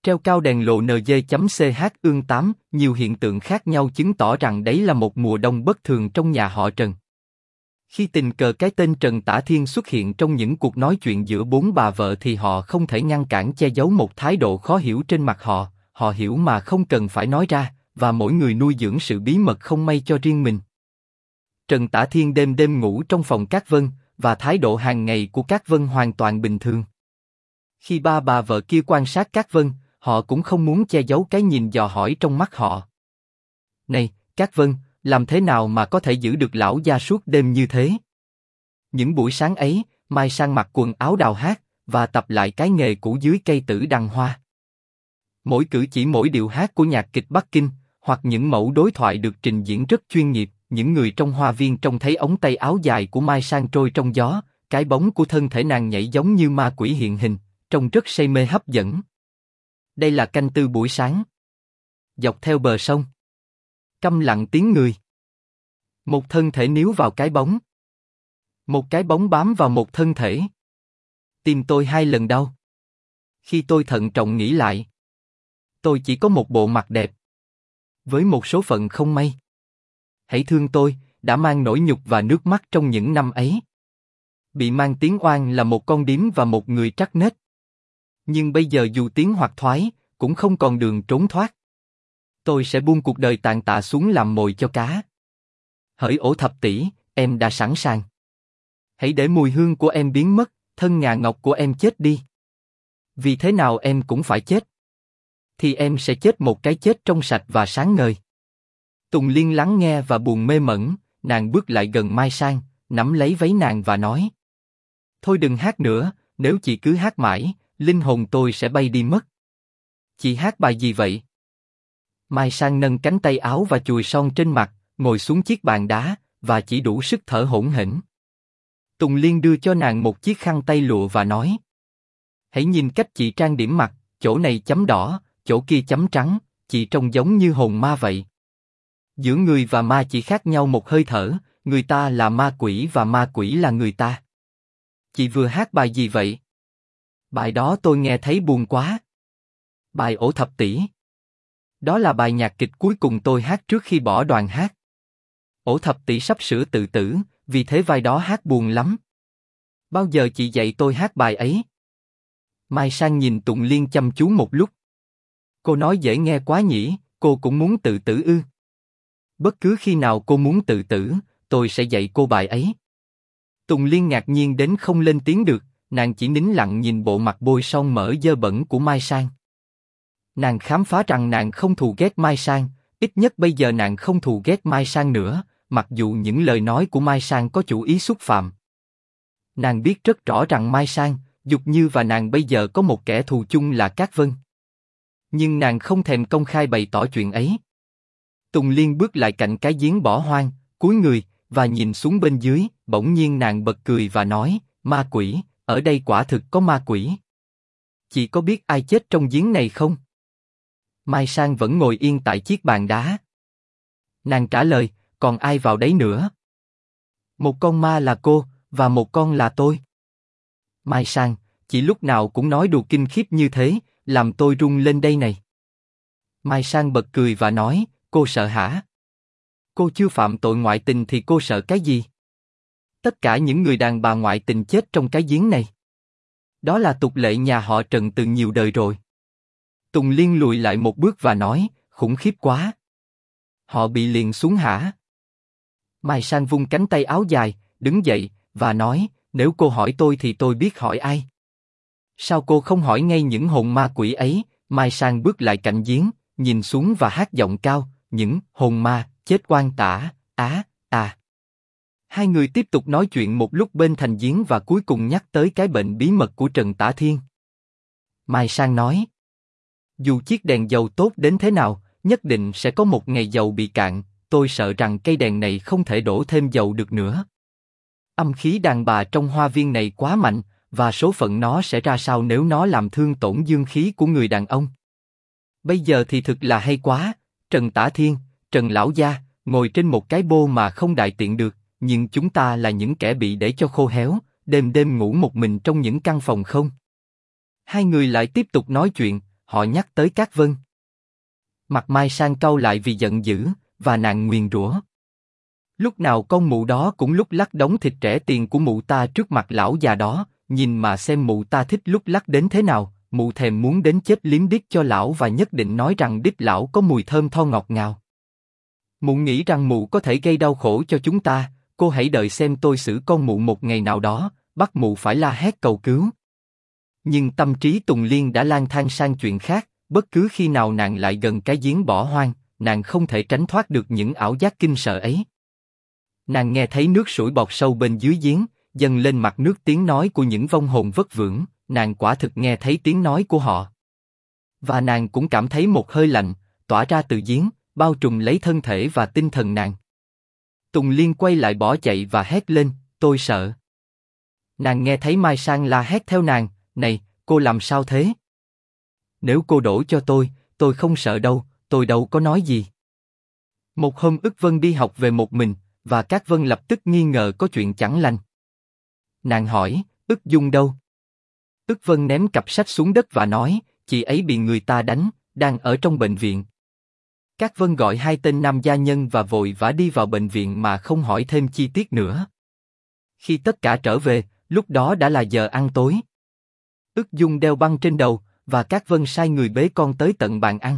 Treo cao đèn lộ NG.ch ương 8, nhiều hiện tượng khác nhau chứng tỏ rằng đấy là một mùa đông bất thường trong nhà họ Trần. Khi tình cờ cái tên Trần Tả Thiên xuất hiện trong những cuộc nói chuyện giữa bốn bà vợ thì họ không thể ngăn cản che giấu một thái độ khó hiểu trên mặt họ hiểu mà không cần phải nói ra, và mỗi người nuôi dưỡng sự bí mật không may cho riêng mình. Trần Tả Thiên đêm đêm ngủ trong phòng Cát Vân, và thái độ hàng ngày của Cát Vân hoàn toàn bình thường. Khi ba bà vợ kia quan sát Cát Vân, họ cũng không muốn che giấu cái nhìn dò hỏi trong mắt họ. Này, Cát Vân, làm thế nào mà có thể giữ được lão gia suốt đêm như thế? Những buổi sáng ấy, Mai Sang mặc quần áo đào hát, và tập lại cái nghề cũ dưới cây tử đằng hoa. Mỗi cử chỉ mỗi điệu hát của nhạc kịch Bắc Kinh, hoặc những mẫu đối thoại được trình diễn rất chuyên nghiệp, những người trong hoa viên trông thấy ống tay áo dài của Mai Sang trôi trong gió, cái bóng của thân thể nàng nhảy giống như ma quỷ hiện hình, trông rất say mê hấp dẫn. Đây là canh tư buổi sáng. Dọc theo bờ sông, câm lặng tiếng người. Một thân thể níu vào cái bóng. Một cái bóng bám vào một thân thể. Tim tôi 2 lần đau. Khi tôi thận trọng nghĩ lại, tôi chỉ có một bộ mặt đẹp, với một số phận không may. Hãy thương tôi, đã mang nỗi nhục và nước mắt trong những năm ấy. Bị mang tiếng oan là một con điếm và một người trắc nết. Nhưng bây giờ dù tiến hoặc thoái, cũng không còn đường trốn thoát. Tôi sẽ buông cuộc đời tàn tạ xuống làm mồi cho cá. Hỡi ổ thập tỷ, em đã sẵn sàng. Hãy để mùi hương của em biến mất, thân ngà ngọc của em chết đi. Vì thế nào em cũng phải chết. Thì em sẽ chết một cái chết trong sạch và sáng ngời. Tùng Liên lắng nghe và buồn mê mẩn, nàng bước lại gần Mai Sang, nắm lấy váy nàng và nói: Thôi đừng hát nữa, nếu chị cứ hát mãi, linh hồn tôi sẽ bay đi mất. Chị hát bài gì vậy? Mai Sang nâng cánh tay áo và chùi son trên mặt, ngồi xuống chiếc bàn đá, và chỉ đủ sức thở hổn hển. Tùng Liên đưa cho nàng một chiếc khăn tay lụa và nói: Hãy nhìn cách chị trang điểm mặt, chỗ này chấm đỏ, chỗ kia chấm trắng, chị trông giống như hồn ma vậy. Giữa người và ma chỉ khác nhau một hơi thở, người ta là ma quỷ và ma quỷ là người ta. Chị vừa hát bài gì vậy? Bài đó tôi nghe thấy buồn quá. Bài ổ thập tỷ. Đó là bài nhạc kịch cuối cùng tôi hát trước khi bỏ đoàn hát. Ổ thập tỷ sắp sửa tự tử, vì thế vai đó hát buồn lắm. Bao giờ chị dạy tôi hát bài ấy? Mai Sang nhìn Tùng Liên chăm chú một lúc. Cô nói dễ nghe quá nhỉ, cô cũng muốn tự tử ư? Bất cứ khi nào cô muốn tự tử, tôi sẽ dạy cô bài ấy. Tùng Liên ngạc nhiên đến không lên tiếng được, nàng chỉ nín lặng nhìn bộ mặt bôi son mỡ dơ bẩn của Mai Sang. Nàng khám phá rằng nàng không thù ghét Mai Sang, ít nhất bây giờ nàng không thù ghét Mai Sang nữa, mặc dù những lời nói của Mai Sang có chủ ý xúc phạm. Nàng biết rất rõ rằng Mai Sang, Dục Như và nàng bây giờ có một kẻ thù chung là Cát Vân. Nhưng nàng không thèm công khai bày tỏ chuyện ấy. Tùng Liên bước lại cạnh cái giếng bỏ hoang, cúi người, và nhìn xuống bên dưới, bỗng nhiên nàng bật cười và nói: Ma quỷ, ở đây quả thực có ma quỷ. Chị có biết ai chết trong giếng này không? Mai Sang vẫn ngồi yên tại chiếc bàn đá. Nàng trả lời: Còn ai vào đấy nữa? Một con ma là cô, và một con là tôi. Mai Sang, chị lúc nào cũng nói đùa kinh khiếp như thế, làm tôi run lên đây này. Mai Sang bật cười và nói: Cô sợ hả? Cô chưa phạm tội ngoại tình thì cô sợ cái gì? Tất cả những người đàn bà ngoại tình chết trong cái giếng này. Đó là tục lệ nhà họ Trần từ nhiều đời rồi. Tùng Liên lùi lại một bước và nói: Khủng khiếp quá. Họ bị liệng xuống hả? Mai Sang vung cánh tay áo dài, đứng dậy, và nói: Nếu cô hỏi tôi thì tôi biết hỏi ai. Sao cô không hỏi ngay những hồn ma quỷ ấy? Mai Sang bước lại cạnh giếng, nhìn xuống và hát giọng cao: Những hồn ma chết oan tả, à. Hai người tiếp tục nói chuyện một lúc bên thành giếng và cuối cùng nhắc tới cái bệnh bí mật của Trần Tả Thiên. Mai Sang nói: Dù chiếc đèn dầu tốt đến thế nào, nhất định sẽ có một ngày dầu bị cạn. Tôi sợ rằng cây đèn này không thể đổ thêm dầu được nữa. Âm khí đàn bà trong hoa viên này quá mạnh, và số phận nó sẽ ra sao nếu nó làm thương tổn dương khí của người đàn ông. Bây giờ thì thực là hay quá, Trần Tả Thiên, Trần lão gia, ngồi trên một cái bô mà không đại tiện được, nhưng chúng ta là những kẻ bị để cho khô héo, đêm đêm ngủ một mình trong những căn phòng không. Hai người lại tiếp tục nói chuyện, họ nhắc tới Cát Vân. Mặt Mai Sang cau lại vì giận dữ, và nàng nguyền rủa. Lúc nào con mụ đó cũng lúc lắc đống thịt rẻ tiền của mụ ta trước mặt lão già đó, nhìn mà xem mụ ta thích lúc lắc đến thế nào, mụ thèm muốn đến chết liếm điếc cho lão và nhất định nói rằng đít lão có mùi thơm tho ngọt ngào. Mụ nghĩ rằng mụ có thể gây đau khổ cho chúng ta, cô hãy đợi xem tôi xử con mụ một ngày nào đó, bắt mụ phải la hét cầu cứu. Nhưng tâm trí Tùng Liên đã lang thang sang chuyện khác, bất cứ khi nào nàng lại gần cái giếng bỏ hoang, nàng không thể tránh thoát được những ảo giác kinh sợ ấy. Nàng nghe thấy nước sủi bọt sâu bên dưới giếng, dâng lên mặt nước tiếng nói của những vong hồn vất vưởng, nàng quả thực nghe thấy tiếng nói của họ. Và nàng cũng cảm thấy một hơi lạnh, tỏa ra từ giếng, bao trùm lấy thân thể và tinh thần nàng. Tùng Liên quay lại bỏ chạy và hét lên, tôi sợ. Nàng nghe thấy Mai Sang la hét theo nàng, này, cô làm sao thế? Nếu cô đổ cho tôi không sợ đâu, tôi đâu có nói gì. Một hôm Ức Vân đi học về một mình, và Cát Vân lập tức nghi ngờ có chuyện chẳng lành. Nàng hỏi, Ức Dung đâu? Ức Vân ném cặp sách xuống đất và nói, chị ấy bị người ta đánh, đang ở trong bệnh viện. Cát Vân gọi hai tên nam gia nhân và vội vã đi vào bệnh viện mà không hỏi thêm chi tiết nữa. Khi tất cả trở về, lúc đó đã là giờ ăn tối. Ức Dung đeo băng trên đầu, và Cát Vân sai người bế con tới tận bàn ăn.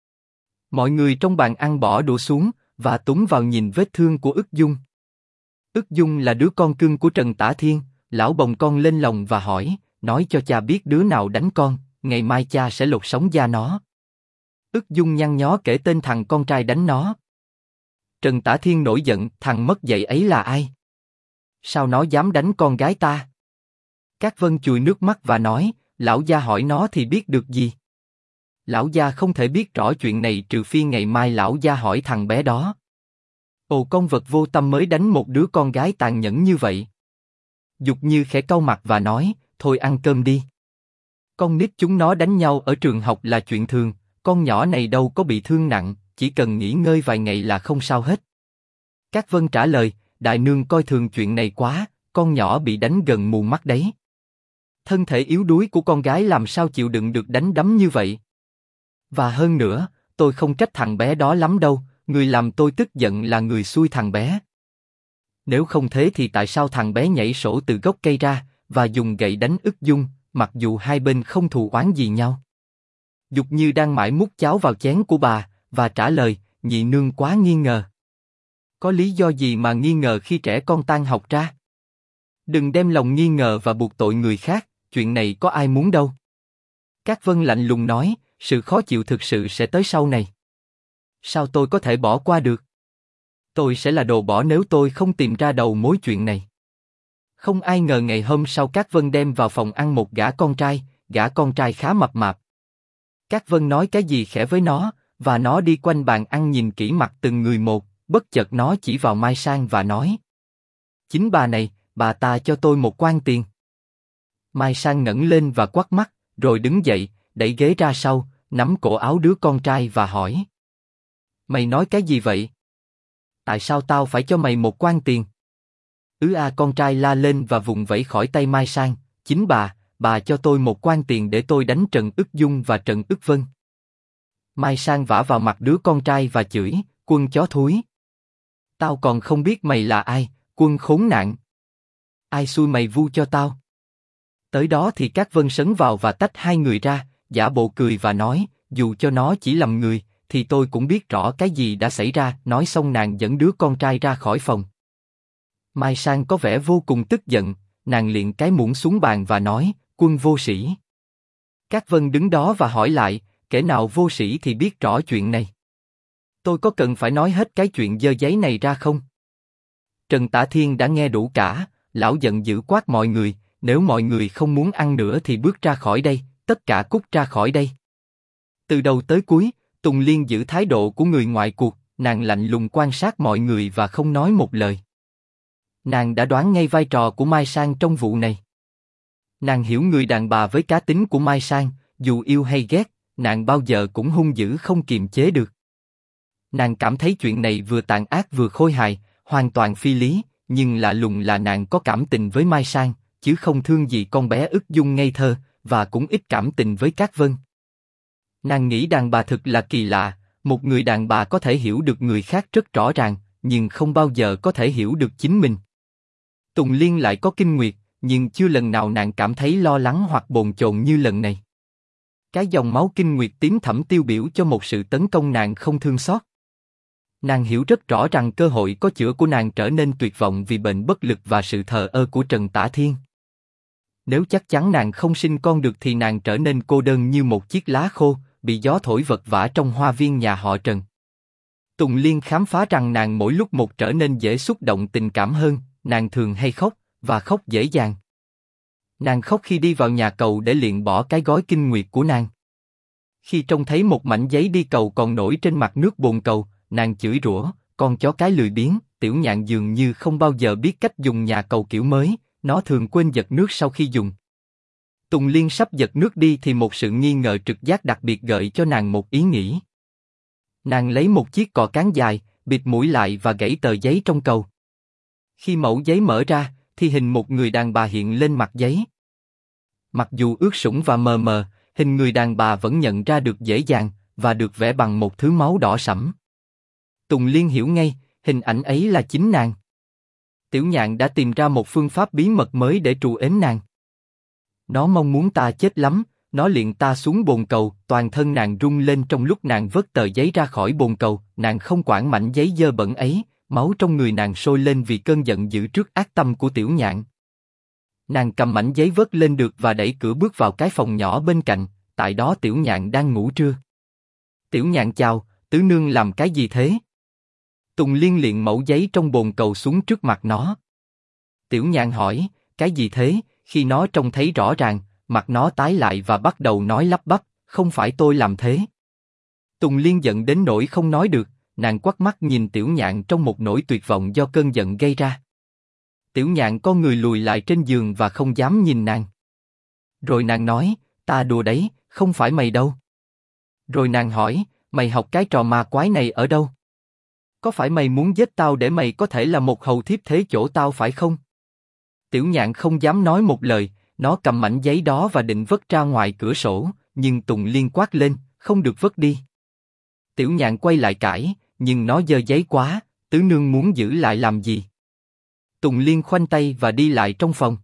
Mọi người trong bàn ăn bỏ đũa xuống, và túm vào nhìn vết thương của Ức Dung. Ức Dung là đứa con cưng của Trần Tả Thiên, lão bồng con lên lòng và hỏi, nói cho cha biết đứa nào đánh con, ngày mai cha sẽ lột sống da nó. Ức Dung nhăn nhó kể tên thằng con trai đánh nó. Trần Tả Thiên nổi giận, thằng mất dạy ấy là ai? Sao nó dám đánh con gái ta? Cát Vân chùi nước mắt và nói, lão gia hỏi nó thì biết được gì? Lão gia không thể biết rõ chuyện này trừ phi ngày mai lão gia hỏi thằng bé đó. Ồ, con vật vô tâm mới đánh một đứa con gái tàn nhẫn như vậy. Dục Như khẽ cau mặt và nói, thôi ăn cơm đi. Con nít chúng nó đánh nhau ở trường học là chuyện thường, con nhỏ này đâu có bị thương nặng, chỉ cần nghỉ ngơi vài ngày là không sao hết. Cát Vân trả lời, đại nương coi thường chuyện này quá, con nhỏ bị đánh gần mù mắt đấy. Thân thể yếu đuối của con gái làm sao chịu đựng được đánh đấm như vậy? Và hơn nữa, tôi không trách thằng bé đó lắm đâu, người làm tôi tức giận là người xui thằng bé. Nếu không thế thì tại sao thằng bé nhảy sổ từ gốc cây ra, và dùng gậy đánh Ức Dung, mặc dù hai bên không thù oán gì nhau? Dục Như đang mải múc cháo vào chén của bà, và trả lời, nhị nương quá nghi ngờ. Có lý do gì mà nghi ngờ khi trẻ con tan học ra? Đừng đem lòng nghi ngờ và buộc tội người khác, chuyện này có ai muốn đâu. Cát Vân lạnh lùng nói, sự khó chịu thực sự sẽ tới sau này. Sao tôi có thể bỏ qua được? Tôi sẽ là đồ bỏ nếu tôi không tìm ra đầu mối chuyện này. Không ai ngờ ngày hôm sau Cát Vân đem vào phòng ăn một gã con trai khá mập mạp. Cát Vân nói cái gì khẽ với nó, và nó đi quanh bàn ăn nhìn kỹ mặt từng người một, bất chợt nó chỉ vào Mai Sang và nói. Chính bà này, bà ta cho tôi một quan tiền. Mai Sang ngẩng lên và quắt mắt, rồi đứng dậy, đẩy ghế ra sau, nắm cổ áo đứa con trai và hỏi. Mày nói cái gì vậy? Tại sao tao phải cho mày một quan tiền? Con trai la lên và vùng vẫy khỏi tay Mai Sang, chính bà cho tôi một quan tiền để tôi đánh Trần Ức Dung và Trần Ức Vân. Mai Sang vả vào mặt đứa con trai và chửi, quân chó thúi. Tao còn không biết mày là ai, quân khốn nạn. Ai xui mày vu cho tao? Tới đó thì Cát Vân sấn vào và tách hai người ra, giả bộ cười và nói, dù cho nó chỉ lầm người, thì tôi cũng biết rõ cái gì đã xảy ra. Nói xong nàng dẫn đứa con trai ra khỏi phòng. Mai Sang có vẻ vô cùng tức giận, nàng liền cái muỗng xuống bàn và nói, quân vô sĩ. Cát Vân đứng đó và hỏi lại, kẻ nào vô sĩ thì biết rõ chuyện này. Tôi có cần phải nói hết cái chuyện dơ giấy này ra không? Trần Tả Thiên đã nghe đủ cả, lão giận dữ quát mọi người, nếu mọi người không muốn ăn nữa thì bước ra khỏi đây, tất cả cút ra khỏi đây. Từ đầu tới cuối, Tùng Liên giữ thái độ của người ngoài cuộc, nàng lạnh lùng quan sát mọi người và không nói một lời. Nàng đã đoán ngay vai trò của Mai Sang trong vụ này. Nàng hiểu người đàn bà với cá tính của Mai Sang, dù yêu hay ghét, nàng bao giờ cũng hung dữ không kiềm chế được. Nàng cảm thấy chuyện này vừa tàn ác vừa khôi hài, hoàn toàn phi lý, nhưng lạ lùng là nàng có cảm tình với Mai Sang, chứ không thương gì con bé Ức Dung ngây thơ, và cũng ít cảm tình với Cát Vân. Nàng nghĩ đàn bà thực là kỳ lạ, một người đàn bà có thể hiểu được người khác rất rõ ràng, nhưng không bao giờ có thể hiểu được chính mình. Tùng Liên lại có kinh nguyệt, nhưng chưa lần nào nàng cảm thấy lo lắng hoặc bồn chồn như lần này. Cái dòng máu kinh nguyệt tím thẫm tiêu biểu cho một sự tấn công nàng không thương xót. Nàng hiểu rất rõ rằng cơ hội có chữa của nàng trở nên tuyệt vọng vì bệnh bất lực và sự thờ ơ của Trần Tả Thiên. Nếu chắc chắn nàng không sinh con được thì nàng trở nên cô đơn như một chiếc lá khô, bị gió thổi vật vã trong hoa viên nhà họ Trần. Tùng Liên khám phá rằng nàng mỗi lúc một trở nên dễ xúc động tình cảm hơn, nàng thường hay khóc, và khóc dễ dàng. Nàng khóc khi đi vào nhà cầu để luyện bỏ cái gói kinh nguyệt của nàng. Khi trông thấy một mảnh giấy đi cầu còn nổi trên mặt nước bồn cầu, nàng chửi rủa, con chó cái lười biếng. Tiểu Nhạn dường như không bao giờ biết cách dùng nhà cầu kiểu mới, nó thường quên giật nước sau khi dùng. Tùng Liên sắp giật nước đi thì một sự nghi ngờ trực giác đặc biệt gợi cho nàng một ý nghĩ. Nàng lấy một chiếc cò cán dài, bịt mũi lại và gãy tờ giấy trong cầu. Khi mẩu giấy mở ra, thì hình một người đàn bà hiện lên mặt giấy. Mặc dù ướt sũng và mờ mờ, hình người đàn bà vẫn nhận ra được dễ dàng, và được vẽ bằng một thứ máu đỏ sẫm. Tùng Liên hiểu ngay, hình ảnh ấy là chính nàng. Tiểu Nhạn đã tìm ra một phương pháp bí mật mới để trù ếm nàng. Nó mong muốn ta chết lắm, nó liệng ta xuống bồn cầu, toàn thân nàng rung lên trong lúc nàng vớt tờ giấy ra khỏi bồn cầu, nàng không quản mảnh giấy dơ bẩn ấy, máu trong người nàng sôi lên vì cơn giận dữ trước ác tâm của Tiểu Nhạn. Nàng cầm mảnh giấy vớt lên được và đẩy cửa bước vào cái phòng nhỏ bên cạnh, tại đó Tiểu Nhạn đang ngủ trưa. Tiểu Nhạn chào, tứ nương làm cái gì thế? Tùng Liên liệng mẩu giấy trong bồn cầu xuống trước mặt nó. Tiểu Nhạn hỏi, cái gì thế? Khi nó trông thấy rõ ràng, mặt nó tái lại và bắt đầu nói lắp bắp, không phải tôi làm thế. Tùng Liên giận đến nỗi không nói được, nàng quắt mắt nhìn Tiểu Nhạn trong một nỗi tuyệt vọng do cơn giận gây ra. Tiểu Nhạn co người lùi lại trên giường và không dám nhìn nàng. Rồi nàng nói, ta đùa đấy, không phải mày đâu. Rồi nàng hỏi, mày học cái trò ma quái này ở đâu? Có phải mày muốn giết tao để mày có thể là một hầu thiếp thế chỗ tao phải không? Tiểu Nhạn không dám nói một lời, nó cầm mảnh giấy đó và định vứt ra ngoài cửa sổ, nhưng Tùng Liên quát lên, không được vứt đi. Tiểu Nhạn quay lại cãi, nhưng nó giơ giấy quá, tứ nương muốn giữ lại làm gì? Tùng Liên khoanh tay và đi lại trong phòng.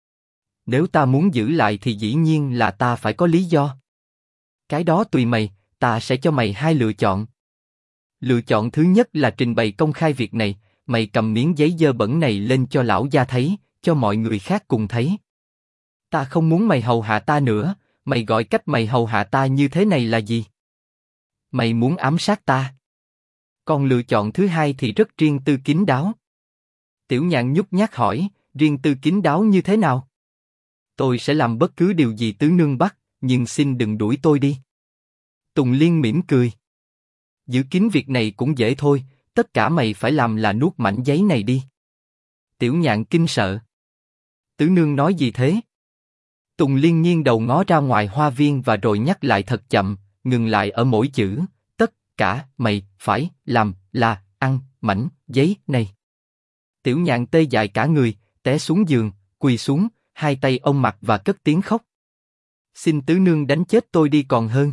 Nếu ta muốn giữ lại thì dĩ nhiên là ta phải có lý do. Cái đó tùy mày, ta sẽ cho mày hai lựa chọn. Lựa chọn thứ nhất là trình bày công khai việc này, mày cầm miếng giấy dơ bẩn này lên cho lão gia thấy, cho mọi người khác cùng thấy. Ta không muốn mày hầu hạ ta nữa, mày gọi cách mày hầu hạ ta như thế này là gì? Mày muốn ám sát ta. Còn lựa chọn thứ hai thì rất riêng tư kín đáo. Tiểu Nhạn nhút nhát hỏi, riêng tư kín đáo như thế nào? Tôi sẽ làm bất cứ điều gì tứ nương bắt, nhưng xin đừng đuổi tôi đi. Tùng Liên mỉm cười. Giữ kín việc này cũng dễ thôi, tất cả mày phải làm là nuốt mảnh giấy này đi. Tiểu Nhạn kinh sợ. Tứ nương nói gì thế? Tùng Liên nghiêng đầu ngó ra ngoài hoa viên và rồi nhắc lại thật chậm, ngừng lại ở mỗi chữ, tất cả mày phải làm là ăn mảnh giấy này. Tiểu Nhạn tê dại cả người, té xuống giường, quỳ xuống, hai tay ôm mặt và cất tiếng khóc. Xin tứ nương đánh chết tôi đi còn hơn.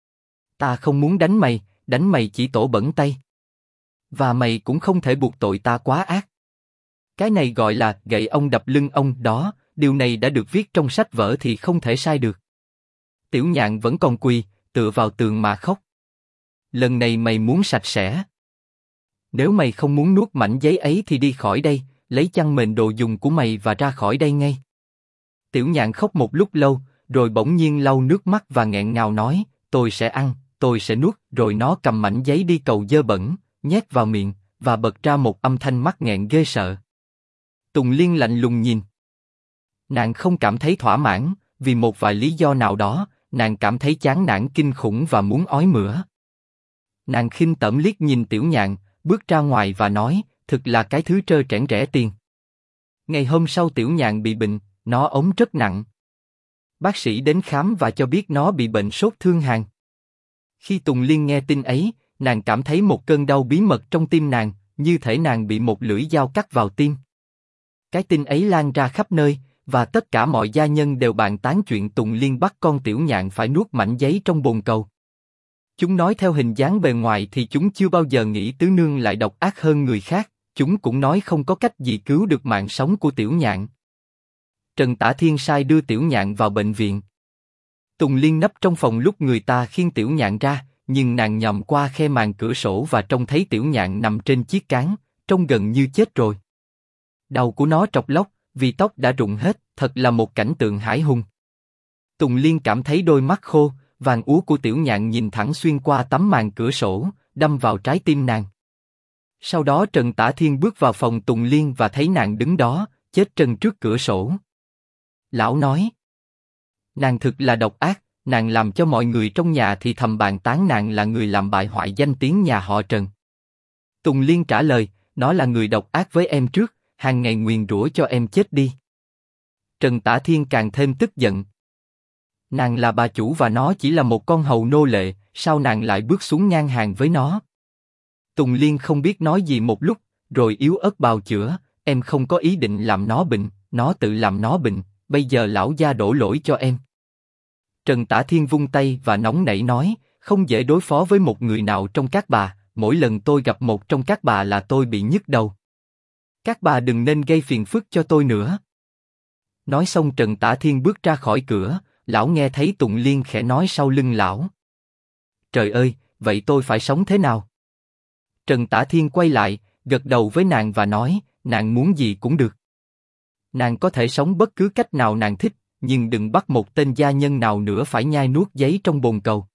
Ta không muốn đánh mày chỉ tổ bẩn tay. Và mày cũng không thể buộc tội ta quá ác. Cái này gọi là gậy ông đập lưng ông đó, điều này đã được viết trong sách vở thì không thể sai được. Tiểu Nhạn vẫn còn quỳ, tựa vào tường mà khóc. Lần này mày muốn sạch sẽ. Nếu mày không muốn nuốt mảnh giấy ấy thì đi khỏi đây, lấy chăn mền đồ dùng của mày và ra khỏi đây ngay. Tiểu Nhạn khóc một lúc lâu, rồi bỗng nhiên lau nước mắt và nghẹn ngào nói, tôi sẽ ăn, tôi sẽ nuốt. Rồi nó cầm mảnh giấy đi cầu dơ bẩn, nhét vào miệng, và bật ra một âm thanh mắc nghẹn ghê sợ. Tùng Liên lạnh lùng nhìn. Nàng không cảm thấy thỏa mãn, vì một vài lý do nào đó, nàng cảm thấy chán nản kinh khủng và muốn ói mửa. Nàng khinh tởm liếc nhìn Tiểu Nhạn, bước ra ngoài và nói, thực là cái thứ trơ trẽn rẻ tiền. Ngày hôm sau Tiểu Nhạn bị bệnh, nó ốm rất nặng. Bác sĩ đến khám và cho biết nó bị bệnh sốt thương hàn. Khi Tùng Liên nghe tin ấy, nàng cảm thấy một cơn đau bí mật trong tim nàng, như thể nàng bị một lưỡi dao cắt vào tim. Cái tin ấy lan ra khắp nơi, và tất cả mọi gia nhân đều bàn tán chuyện Tùng Liên bắt con Tiểu Nhạn phải nuốt mảnh giấy trong bồn cầu. Chúng nói theo hình dáng bề ngoài thì chúng chưa bao giờ nghĩ Tứ Nương lại độc ác hơn người khác, chúng cũng nói không có cách gì cứu được mạng sống của Tiểu Nhạn. Trần Tả Thiên sai đưa Tiểu Nhạn vào bệnh viện. Tùng Liên nấp trong phòng lúc người ta khiêng Tiểu Nhạn ra, nhưng nàng nhòm qua khe màn cửa sổ và trông thấy Tiểu Nhạn nằm trên chiếc cán, trông gần như chết rồi. Đầu của nó trọc lóc, vì tóc đã rụng hết, thật là một cảnh tượng hãi hùng. Tùng Liên cảm thấy đôi mắt khô, vàng úa của Tiểu Nhạn nhìn thẳng xuyên qua tấm màn cửa sổ, đâm vào trái tim nàng. Sau đó Trần Tả Thiên bước vào phòng Tùng Liên và thấy nàng đứng đó, chết trần trước cửa sổ. Lão nói, nàng thực là độc ác, nàng làm cho mọi người trong nhà thì thầm bàn tán nàng là người làm bại hoại danh tiếng nhà họ Trần. Tùng Liên trả lời, nó là người độc ác với em trước, hàng ngày nguyền rủa cho em chết đi. Trần Tả Thiên càng thêm tức giận. Nàng là bà chủ và nó chỉ là một con hầu nô lệ, sao nàng lại bước xuống ngang hàng với nó? Tùng Liên không biết nói gì một lúc, rồi yếu ớt bào chữa, em không có ý định làm nó bệnh, nó tự làm nó bệnh, bây giờ lão gia đổ lỗi cho em. Trần Tả Thiên vung tay và nóng nảy nói, không dễ đối phó với một người nào trong các bà, mỗi lần tôi gặp một trong các bà là tôi bị nhức đầu. Các bà đừng nên gây phiền phức cho tôi nữa. Nói xong Trần Tả Thiên bước ra khỏi cửa, lão nghe thấy Tùng Liên khẽ nói sau lưng lão. Trời ơi, vậy tôi phải sống thế nào? Trần Tả Thiên quay lại, gật đầu với nàng và nói, nàng muốn gì cũng được. Nàng có thể sống bất cứ cách nào nàng thích, nhưng đừng bắt một tên gia nhân nào nữa phải nhai nuốt giấy trong bồn cầu.